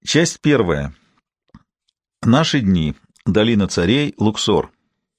Часть первая. Наши дни. Долина царей. Луксор.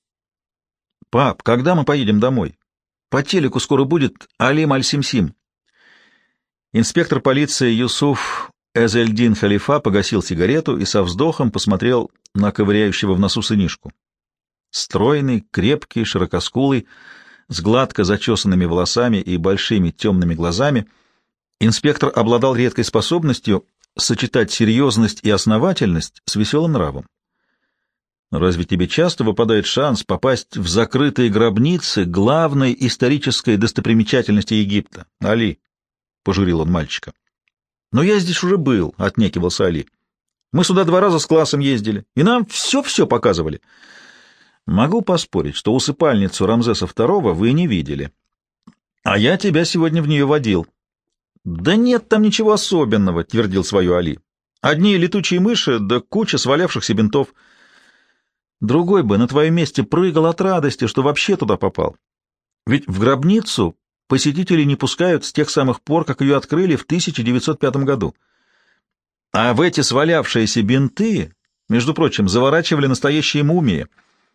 «Пап, когда мы поедем домой? По телеку скоро будет Алим Аль-Симсим». Инспектор полиции Юсуф Эзельдин Халифа погасил сигарету и со вздохом посмотрел на ковыряющего в носу сынишку. Стройный, крепкий, широкоскулый, с гладко зачесанными волосами и большими темными глазами, инспектор обладал редкой способностью сочетать серьезность и основательность с веселым нравом. Разве тебе часто выпадает шанс попасть в закрытые гробницы главной исторической достопримечательности Египта? Али, — пожурил он мальчика. — Но я здесь уже был, — отнекивался Али. — Мы сюда 2 раза с классом ездили, и нам все-все показывали. Могу поспорить, что усыпальницу Рамзеса II вы не видели. А я тебя сегодня в нее водил. — Да нет там ничего особенного, — твердил свое Али. — Одни летучие мыши, да куча свалявшихся бинтов. Другой бы на твоем месте прыгал от радости, что вообще туда попал. Ведь в гробницу посетителей не пускают с тех самых пор, как ее открыли в 1905 году. А в эти свалявшиеся бинты, между прочим, заворачивали настоящие мумии.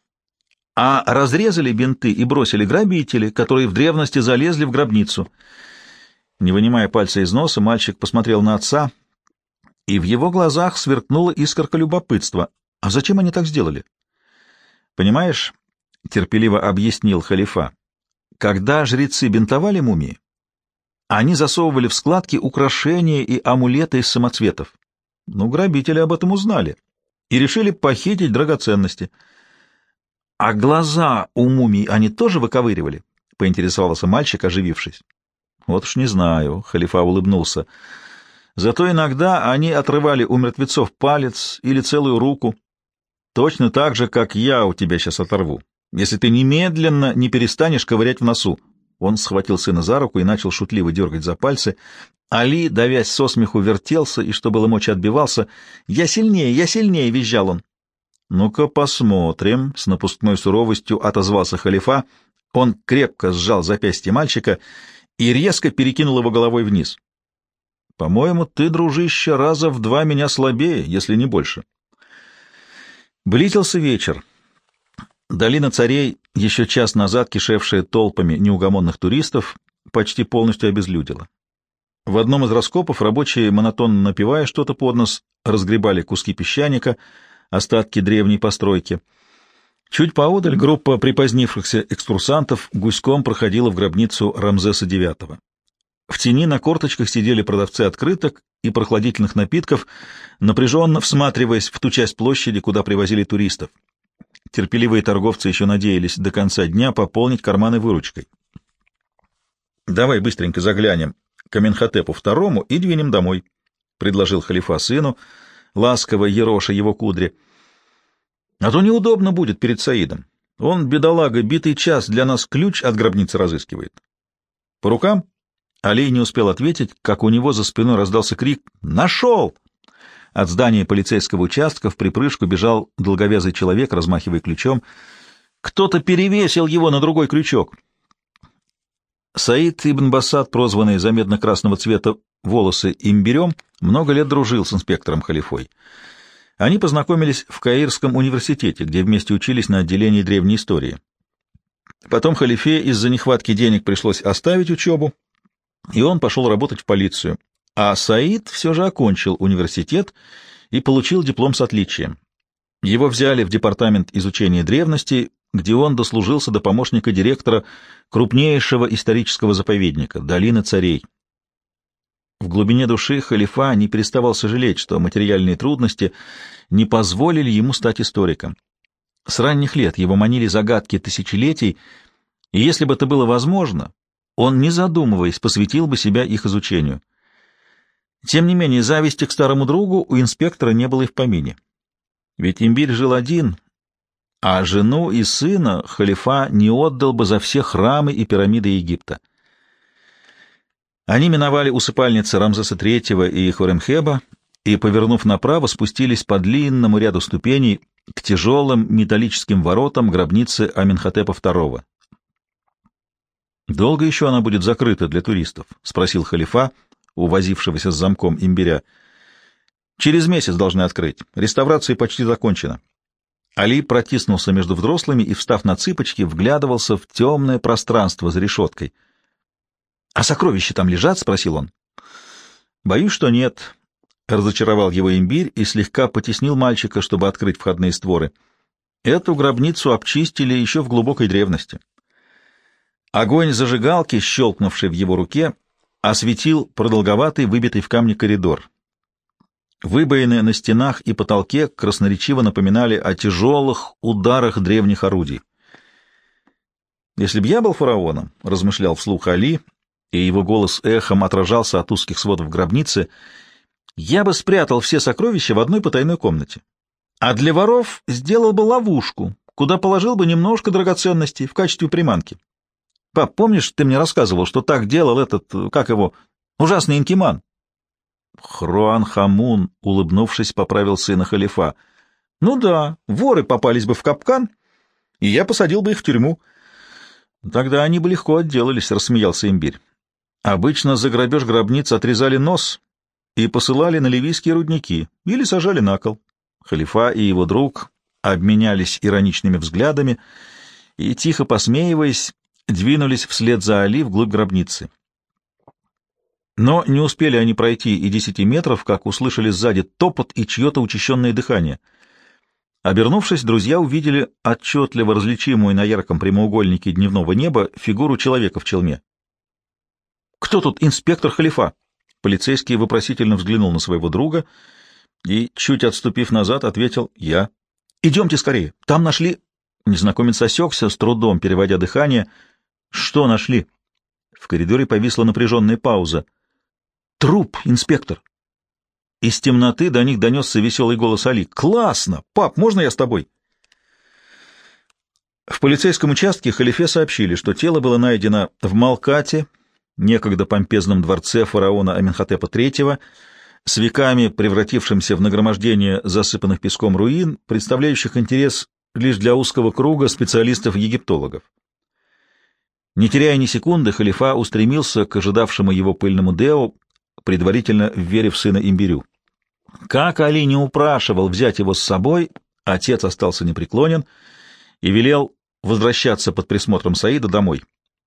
А разрезали бинты и бросили грабители, которые в древности залезли в гробницу. Не вынимая пальца из носа, мальчик посмотрел на отца, и в его глазах сверкнула искорка любопытства. А зачем они так сделали? Понимаешь, — терпеливо объяснил Халифа, — когда жрецы бинтовали мумии, они засовывали в складки украшения и амулеты из самоцветов. Но грабители об этом узнали и решили похитить драгоценности. — А глаза у мумий они тоже выковыривали? — поинтересовался мальчик, оживившись. — Вот уж не знаю, — Халифа улыбнулся. — Зато иногда они отрывали у мертвецов палец или целую руку. Точно так же, как я у тебя сейчас оторву, если ты немедленно не перестанешь ковырять в носу. Он схватил сына за руку и начал шутливо дергать за пальцы. Али, давясь со смеху, вертелся и, что было мочи, отбивался. Я сильнее!» — визжал он. «Ну-ка посмотрим», — с напускной суровостью отозвался Халифа. Он крепко сжал запястье мальчика и резко перекинул его головой вниз. «По-моему, ты, дружище, раза в 2 меня слабее, если не больше». Близился вечер. Долина царей, еще час назад кишевшая толпами неугомонных туристов, почти полностью обезлюдила. В одном из раскопов рабочие, монотонно напевая что-то под нос, разгребали куски песчаника, остатки древней постройки. Чуть поодаль группа припозднившихся экскурсантов гуськом проходила в гробницу Рамзеса IX. В тени на корточках сидели продавцы открыток и прохладительных напитков, напряженно всматриваясь в ту часть площади, куда привозили туристов. Терпеливые торговцы еще надеялись до конца дня пополнить карманы выручкой. «Давай быстренько заглянем к Аменхотепу II и двинем домой», — предложил Халифа сыну, ласково ероша его кудри. «А то неудобно будет перед Саидом. Он, бедолага, битый час для нас ключ от гробницы разыскивает. По рукам?» Али не успел ответить, как у него за спиной раздался крик «Нашел!». От здания полицейского участка в припрыжку бежал долговязый человек, размахивая ключом. Кто-то перевесил его на другой крючок. Саид ибн Басад, прозванный за медно-красного цвета волосы имбирем, много лет дружил с инспектором Халифой. Они познакомились в Каирском университете, где вместе учились на отделении древней истории. Потом Халифе из-за нехватки денег пришлось оставить учебу, и он пошел работать в полицию. А Саид все же окончил университет и получил диплом с отличием. Его взяли в департамент изучения древностей, где он дослужился до помощника директора крупнейшего исторического заповедника — Долины царей. В глубине души Халифа не переставал сожалеть, что материальные трудности не позволили ему стать историком. С ранних лет его манили загадки тысячелетий, и если бы это было возможно, он, не задумываясь, посвятил бы себя их изучению. Тем не менее, зависти к старому другу у инспектора не было и в помине. Ведь имбирь жил один, а жену и сына Халифа не отдал бы за все храмы и пирамиды Египта. Они миновали усыпальницы Рамзеса III и Хоремхеба и, повернув направо, спустились по длинному ряду ступеней к тяжелым металлическим воротам гробницы Аменхотепа II. «Долго еще она будет закрыта для туристов?» — спросил Халифа, увозившегося с замком имбиря. Через месяц должны открыть. Реставрация почти закончена. Али протиснулся между взрослыми и, встав на цыпочки, вглядывался в темное пространство за решеткой. — А сокровища там лежат? — спросил он. — Боюсь, что нет. Разочаровал его имбирь и слегка потеснил мальчика, чтобы открыть входные створы. Эту гробницу обчистили еще в глубокой древности. Огонь зажигалки, щелкнувший в его руке, осветил продолговатый, выбитый в камне коридор. Выбоины на стенах и потолке красноречиво напоминали о тяжелых ударах древних орудий. «Если б я был фараоном», — размышлял вслух Али, и его голос эхом отражался от узких сводов гробницы, — «я бы спрятал все сокровища в одной потайной комнате, а для воров сделал бы ловушку, куда положил бы немножко драгоценностей в качестве приманки. Пап, помнишь, ты мне рассказывал, что так делал этот, как его, ужасный инкиман?» Хруан-Хамун, улыбнувшись, поправил сына халифа. — Ну да, воры попались бы в капкан, и я посадил бы их в тюрьму. — Тогда они бы легко отделались, — рассмеялся имбирь. Обычно за грабеж гробниц отрезали нос и посылали на ливийские рудники или сажали на кол. Халифа и его друг обменялись ироничными взглядами и, тихо посмеиваясь, двинулись вслед за Али вглубь гробницы. Но не успели они пройти и 10 метров, как услышали сзади топот и чье-то учащенное дыхание. Обернувшись, друзья увидели отчетливо различимую на ярком прямоугольнике дневного неба фигуру человека в челме. «Кто тут инспектор халифа?» Полицейский вопросительно взглянул на своего друга и, чуть отступив назад, ответил: «Я». «Идемте скорее, там нашли...» Незнакомец осекся, с трудом переводя дыхание. «Что нашли?» В коридоре повисла напряженная пауза. «Труп, инспектор!» Из темноты до них донесся веселый голос Али. «Классно! Пап, можно я с тобой?» В полицейском участке халифе сообщили, что тело было найдено в Малкате, некогда помпезном дворце фараона Аменхотепа III, с веками превратившимся в нагромождение засыпанных песком руин, представляющих интерес лишь для узкого круга специалистов-египтологов. Не теряя ни секунды, халифа устремился к ожидавшему его пыльному Део, предварительно вверив сына имбирю. Как Али не упрашивал взять его с собой, отец остался непреклонен и велел возвращаться под присмотром Саида домой.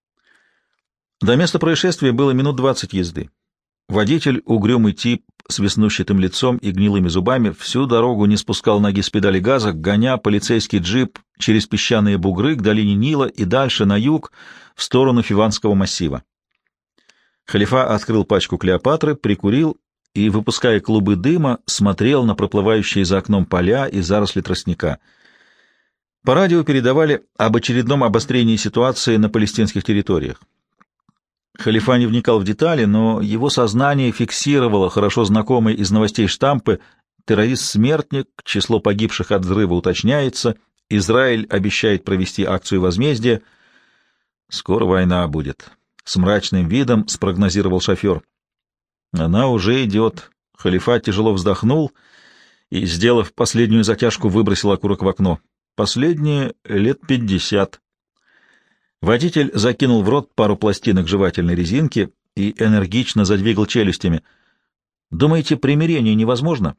До места происшествия было минут 20 езды. Водитель, угрюмый тип с веснущатым лицом и гнилыми зубами, всю дорогу не спускал ноги с педали газа, гоня полицейский джип через песчаные бугры к долине Нила и дальше на юг, в сторону Фиванского массива. Халифа открыл пачку Клеопатры, прикурил и, выпуская клубы дыма, смотрел на проплывающие за окном поля и заросли тростника. По радио передавали об очередном обострении ситуации на палестинских территориях. Халифа не вникал в детали, но его сознание фиксировало хорошо знакомые из новостей штампы: террорист-смертник, число погибших от взрыва уточняется, Израиль обещает провести акцию возмездия. «Скоро война будет», — с мрачным видом спрогнозировал шофер. «Она уже идет». Халифа тяжело вздохнул и, сделав последнюю затяжку, выбросил окурок в окно. «Последние лет 50». Водитель закинул в рот пару пластинок жевательной резинки и энергично задвигал челюстями. «Думаете, примирение невозможно?»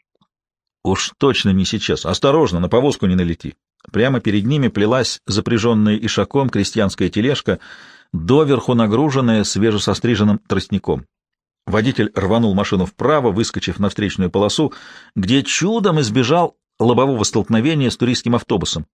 «Уж точно не сейчас. Осторожно, на повозку не налети». Прямо перед ними плелась запряженная ишаком крестьянская тележка, доверху нагруженная свежесостриженным тростником. Водитель рванул машину вправо, выскочив на встречную полосу, где чудом избежал лобового столкновения с туристским автобусом.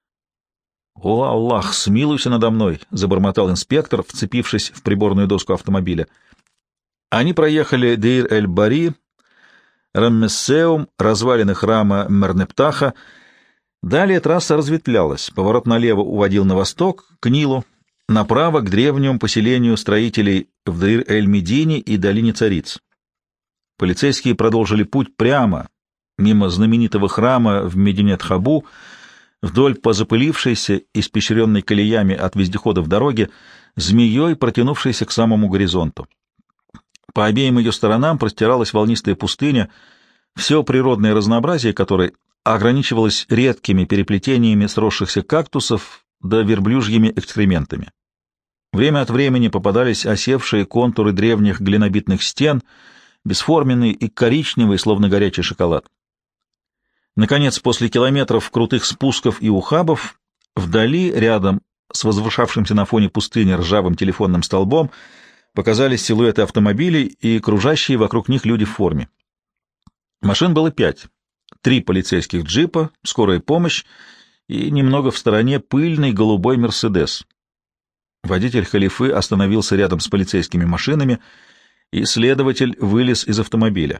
«О, Аллах, смилуйся надо мной!» — забормотал инспектор, вцепившись в приборную доску автомобиля. Они проехали Дейр-эль-Бари, Раммессеум, развалины храма Мернептаха. Далее трасса разветвлялась. Поворот налево уводил на восток, к Нилу, направо к древнему поселению строителей в Дейр-эль-Медине и долине Цариц. Полицейские продолжили путь прямо, мимо знаменитого храма в Мединет-Хабу, вдоль по запылившейся, испещренной колеями от вездеходов дороги, змеей, протянувшейся к самому горизонту. По обеим ее сторонам простиралась волнистая пустыня, все природное разнообразие которой ограничивалось редкими переплетениями сросшихся кактусов да верблюжьими экскрементами. Время от времени попадались осевшие контуры древних глинобитных стен, бесформенный и коричневый, словно горячий шоколад. Наконец, после километров крутых спусков и ухабов, вдали, рядом с возвышавшимся на фоне пустыни ржавым телефонным столбом, показались силуэты автомобилей и кружащие вокруг них люди в форме. Машин было 5. 3 полицейских джипа, скорая помощь и немного в стороне пыльный голубой «Мерседес». Водитель халифы остановился рядом с полицейскими машинами, и следователь вылез из автомобиля.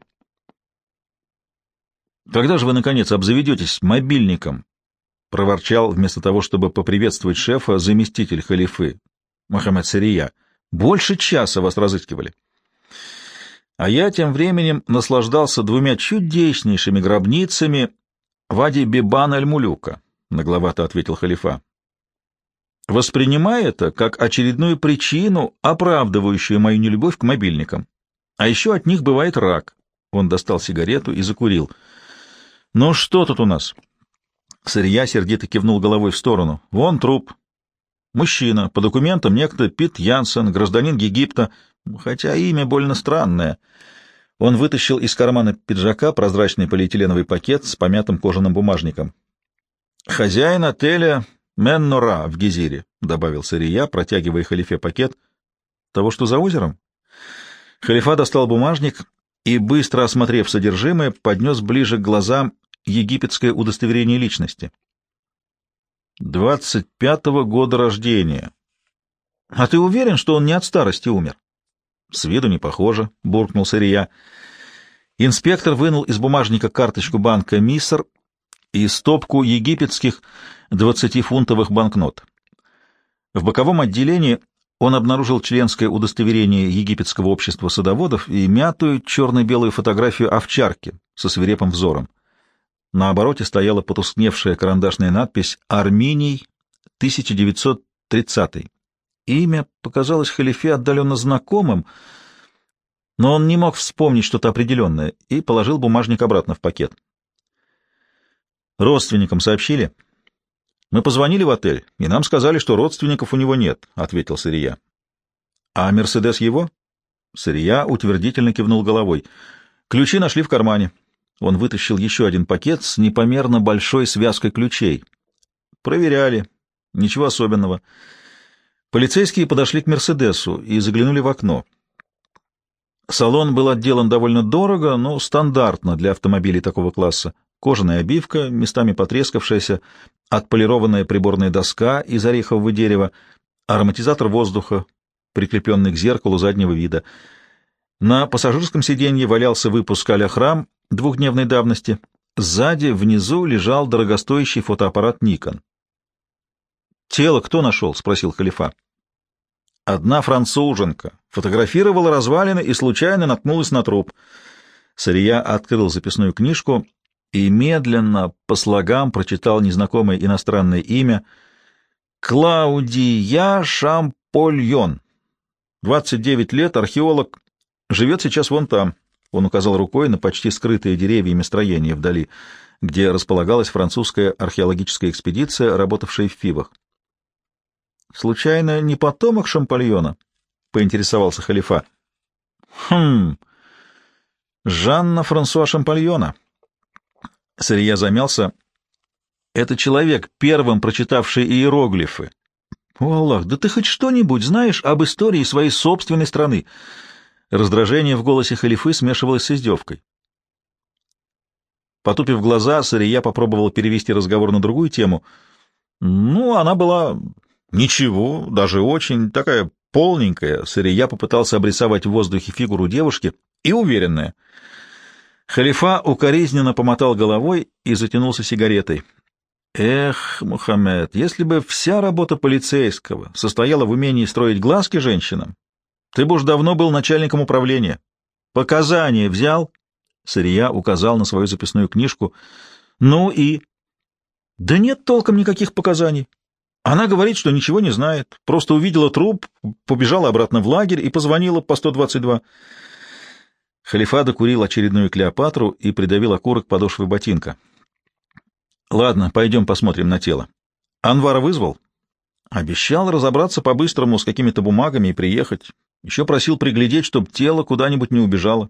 «Когда же вы, наконец, обзаведетесь мобильником?» — проворчал вместо того, чтобы поприветствовать шефа, заместитель халифы, Мохаммед Сария. «Больше часа вас разыскивали». А я тем временем наслаждался 2 чудеснейшими гробницами Вади Бибан аль-Мулюка, — нагловато ответил халифа. «Воспринимай это как очередную причину, оправдывающую мою нелюбовь к мобильникам. А еще от них бывает рак». Он достал сигарету и закурил. «Ну что тут у нас?» Сырья сердито кивнул головой в сторону. «Вон труп. Мужчина. По документам некто Пит Янсен, гражданин Египта, хотя имя больно странное». Он вытащил из кармана пиджака прозрачный полиэтиленовый пакет с помятым кожаным бумажником. «Хозяин отеля Меннора в Гезире», — добавил Сырья, протягивая халифе пакет. «Того, что за озером?» Халифа достал бумажник и, быстро осмотрев содержимое, поднес ближе к глазам египетское удостоверение личности. 25-го года рождения. А ты уверен, что он не от старости умер? С виду не похоже, буркнул Сырья. Инспектор вынул из бумажника карточку банка Миср и стопку египетских 20-фунтовых банкнот. В боковом отделении он обнаружил членское удостоверение египетского общества садоводов и мятую черно-белую фотографию овчарки со свирепым взором. На обороте стояла потускневшая карандашная надпись «Арминий, 1930». Имя показалось халифе отдаленно знакомым, но он не мог вспомнить что-то определенное и положил бумажник обратно в пакет. «Родственникам сообщили?» «Мы позвонили в отель, и нам сказали, что родственников у него нет», — ответил Сырья. «А Мерседес его?» Сырья утвердительно кивнул головой. «Ключи нашли в кармане». Он вытащил еще один пакет с непомерно большой связкой ключей. «Проверяли. Ничего особенного». Полицейские подошли к «Мерседесу» и заглянули в окно. Салон был отделан довольно дорого, но стандартно для автомобилей такого класса. Кожаная обивка, местами потрескавшаяся, отполированная приборная доска из орехового дерева, ароматизатор воздуха, прикрепленный к зеркалу заднего вида. На пассажирском сиденье валялся выпуск а-ля Храм 2-дневной давности. Сзади, внизу, лежал дорогостоящий фотоаппарат Nikon. «Тело кто нашел?» — спросил халифа. «Одна француженка. Фотографировала развалины и случайно наткнулась на труп». Сырья открыл записную книжку и медленно по слогам прочитал незнакомое иностранное имя Клаудия Шампольон. 29 лет, археолог, живет сейчас вон там. Он указал рукой на почти скрытые деревьями строение вдали, где располагалась французская археологическая экспедиция, работавшая в Фивах. «Случайно не потомок Шампольона?» — поинтересовался халифа. Жанна Франсуа Шампольона». Сырья замялся. «Это человек, первым прочитавший иероглифы». «О, Аллах, да ты хоть что-нибудь знаешь об истории своей собственной страны?» Раздражение в голосе халифы смешивалось с издевкой. Потупив глаза, Сырья попробовал перевести разговор на другую тему. Она была... Ничего, даже очень такая полненькая. Сырья попытался обрисовать в воздухе фигуру девушки и уверенная. Халифа укоризненно помотал головой и затянулся сигаретой. «Эх, Мухаммед, если бы вся работа полицейского состояла в умении строить глазки женщинам, ты бы уж давно был начальником управления. Показания взял?» Сырья указал на свою записную книжку. «Ну и...» «Да нет толком никаких показаний. Она говорит, что ничего не знает, просто увидела труп, побежала обратно в лагерь и позвонила по 122. Халифа докурил очередную Клеопатру и придавил окурок подошвы ботинка. «Ладно, пойдем посмотрим на тело. Анвара вызвал?» «Обещал разобраться по-быстрому с какими-то бумагами и приехать. Еще просил приглядеть, чтобы тело куда-нибудь не убежало».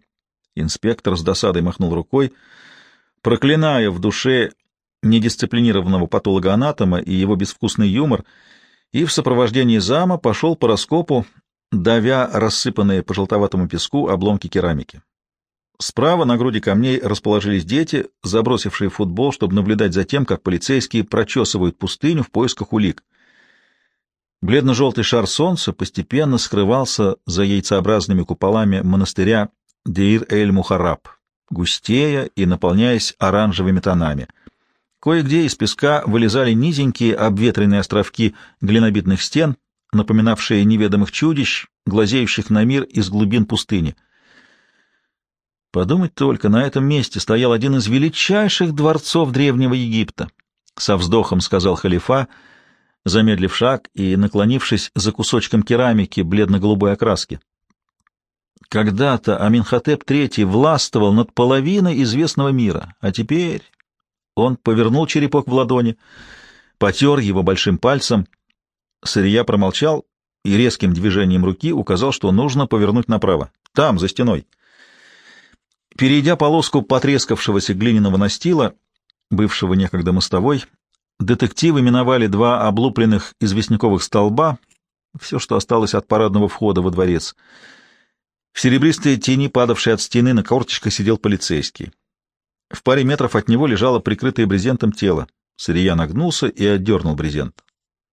Инспектор с досадой махнул рукой, проклиная в душе недисциплинированного патологоанатома и его безвкусный юмор, и в сопровождении зама пошел по раскопу, давя рассыпанные по желтоватому песку обломки керамики. Справа на груди камней расположились дети, забросившие футбол, чтобы наблюдать за тем, как полицейские прочесывают пустыню в поисках улик. Бледно-желтый шар солнца постепенно скрывался за яйцеобразными куполами монастыря Деир-эль-Мухарраб, густея и наполняясь оранжевыми тонами. Кое-где из песка вылезали низенькие обветренные островки глинобитных стен, напоминавшие неведомых чудищ, глазеющих на мир из глубин пустыни. Подумать только, на этом месте стоял один из величайших дворцов Древнего Египта, — со вздохом сказал халифа, замедлив шаг и наклонившись за кусочком керамики бледно-голубой окраски. Когда-то Аминхотеп III властвовал над половиной известного мира, а теперь... Он повернул черепок в ладони, потер его большим пальцем. Сырья промолчал и резким движением руки указал, что нужно повернуть направо. Там, за стеной. Перейдя полоску потрескавшегося глиняного настила, бывшего некогда мостовой, детективы миновали два облупленных известняковых столба, все, что осталось от парадного входа во дворец. В серебристой тени, падавшей от стены, на корточках сидел полицейский. В паре метров от него лежало прикрытое брезентом тело. Сырья нагнулся и отдернул брезент.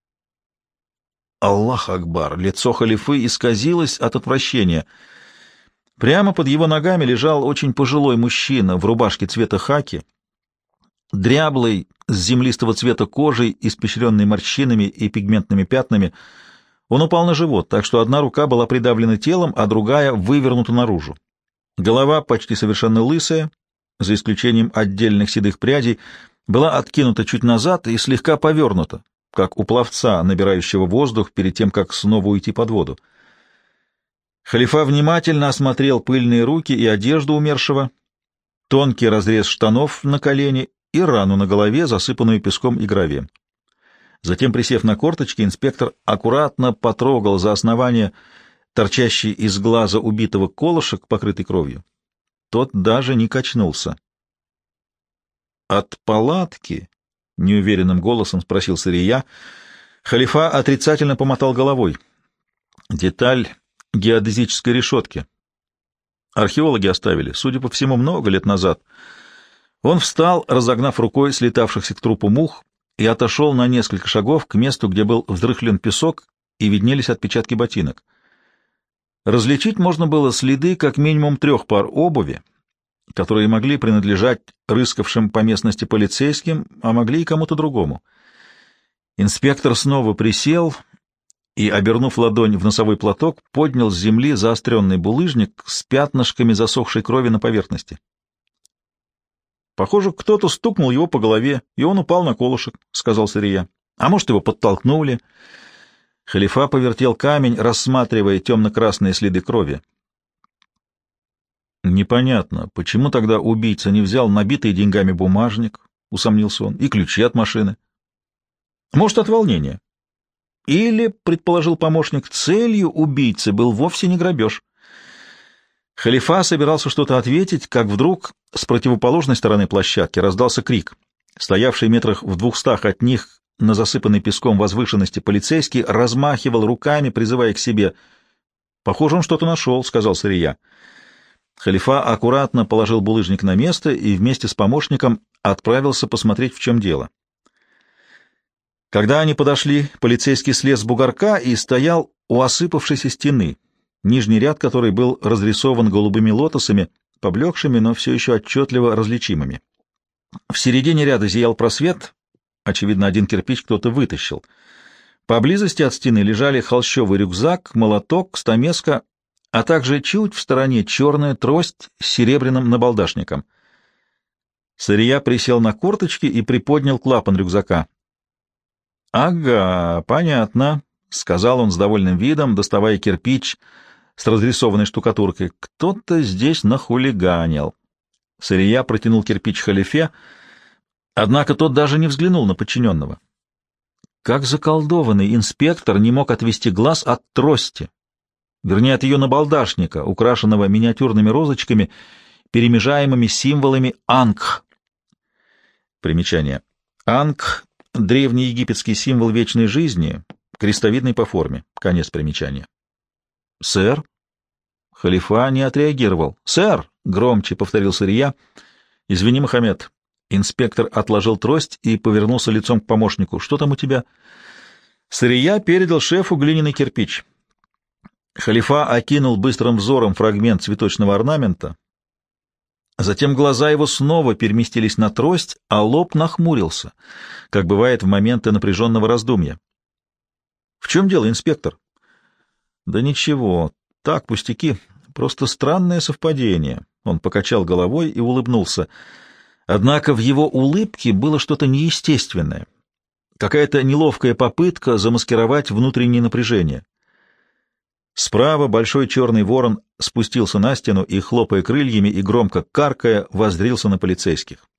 Аллах Акбар! Лицо халифы исказилось от отвращения. Прямо под его ногами лежал очень пожилой мужчина в рубашке цвета хаки, дряблый, с землистого цвета кожей, испещренный морщинами и пигментными пятнами. Он упал на живот, так что одна рука была придавлена телом, а другая вывернута наружу. Голова, почти совершенно лысая, за исключением отдельных седых прядей, была откинута чуть назад и слегка повернута, как у пловца, набирающего воздух перед тем, как снова уйти под воду. Халифа внимательно осмотрел пыльные руки и одежду умершего, тонкий разрез штанов на колене и рану на голове, засыпанную песком и гравием. Затем, присев на корточки, инспектор аккуратно потрогал за основание торчащий из глаза убитого колышек, покрытый кровью. Тот даже не качнулся. «От палатки?» — неуверенным голосом спросил Сырия. Халифа отрицательно помотал головой. «Деталь геодезической решетки. Археологи оставили, судя по всему, много лет назад». Он встал, разогнав рукой слетавшихся к трупу мух, и отошел на несколько шагов к месту, где был взрыхлен песок и виднелись отпечатки ботинок. Различить можно было следы как минимум 3 пар обуви, которые могли принадлежать рыскавшим по местности полицейским, а могли и кому-то другому. Инспектор снова присел и, обернув ладонь в носовой платок, поднял с земли заостренный булыжник с пятнышками засохшей крови на поверхности. «Похоже, кто-то стукнул его по голове, и он упал на колышек», — сказал Сырия. «А может, его подтолкнули?» Халифа повертел камень, рассматривая темно-красные следы крови. «Непонятно, почему тогда убийца не взял набитый деньгами бумажник?» — усомнился он. «И ключи от машины?» «Может, от волнения?» «Или, — предположил помощник, — целью убийцы был вовсе не грабеж». Халифа собирался что-то ответить, как вдруг с противоположной стороны площадки раздался крик. Стоявший метрах в 200 от них на засыпанной песком возвышенности полицейский размахивал руками, призывая к себе. «Похоже, он что-то нашел», — сказал Сырия. Халифа аккуратно положил булыжник на место и вместе с помощником отправился посмотреть, в чем дело. Когда они подошли, полицейский слез с бугорка и стоял у осыпавшейся стены, нижний ряд которой был разрисован голубыми лотосами, поблекшими, но все еще отчетливо различимыми. В середине ряда зиял просвет, очевидно, один кирпич кто-то вытащил. Поблизости от стены лежали холщовый рюкзак, молоток, стамеска, а также чуть в стороне черная трость с серебряным набалдашником. Сырия присел на корточки и приподнял клапан рюкзака. «Ага, понятно», — сказал он с довольным видом, доставая кирпич с разрисованной штукатуркой. «Кто-то здесь нахулиганил». Сырия протянул кирпич халифе, однако тот даже не взглянул на подчиненного. Как заколдованный инспектор не мог отвести глаз от трости, вернее, от ее набалдашника, украшенного миниатюрными розочками перемежаемыми символами Ангх. Примечание. Ангх — древний египетский символ вечной жизни, крестовидный по форме. Конец примечания. «Сэр?» Халифа не отреагировал. «Сэр!» — громче повторил Сырья. «Извини, Мохаммед». Инспектор отложил трость и повернулся лицом к помощнику. «Что там у тебя?» Сырья передал шефу глиняный кирпич. Халифа окинул быстрым взором фрагмент цветочного орнамента. Затем глаза его снова переместились на трость, а лоб нахмурился, как бывает в моменты напряженного раздумья. «В чем дело, инспектор?» «Да ничего, так, пустяки, просто странное совпадение». Он покачал головой и улыбнулся. Однако в его улыбке было что-то неестественное, какая-то неловкая попытка замаскировать внутреннее напряжение. Справа большой черный ворон спустился на стену и, хлопая крыльями и громко каркая, воззрился на полицейских.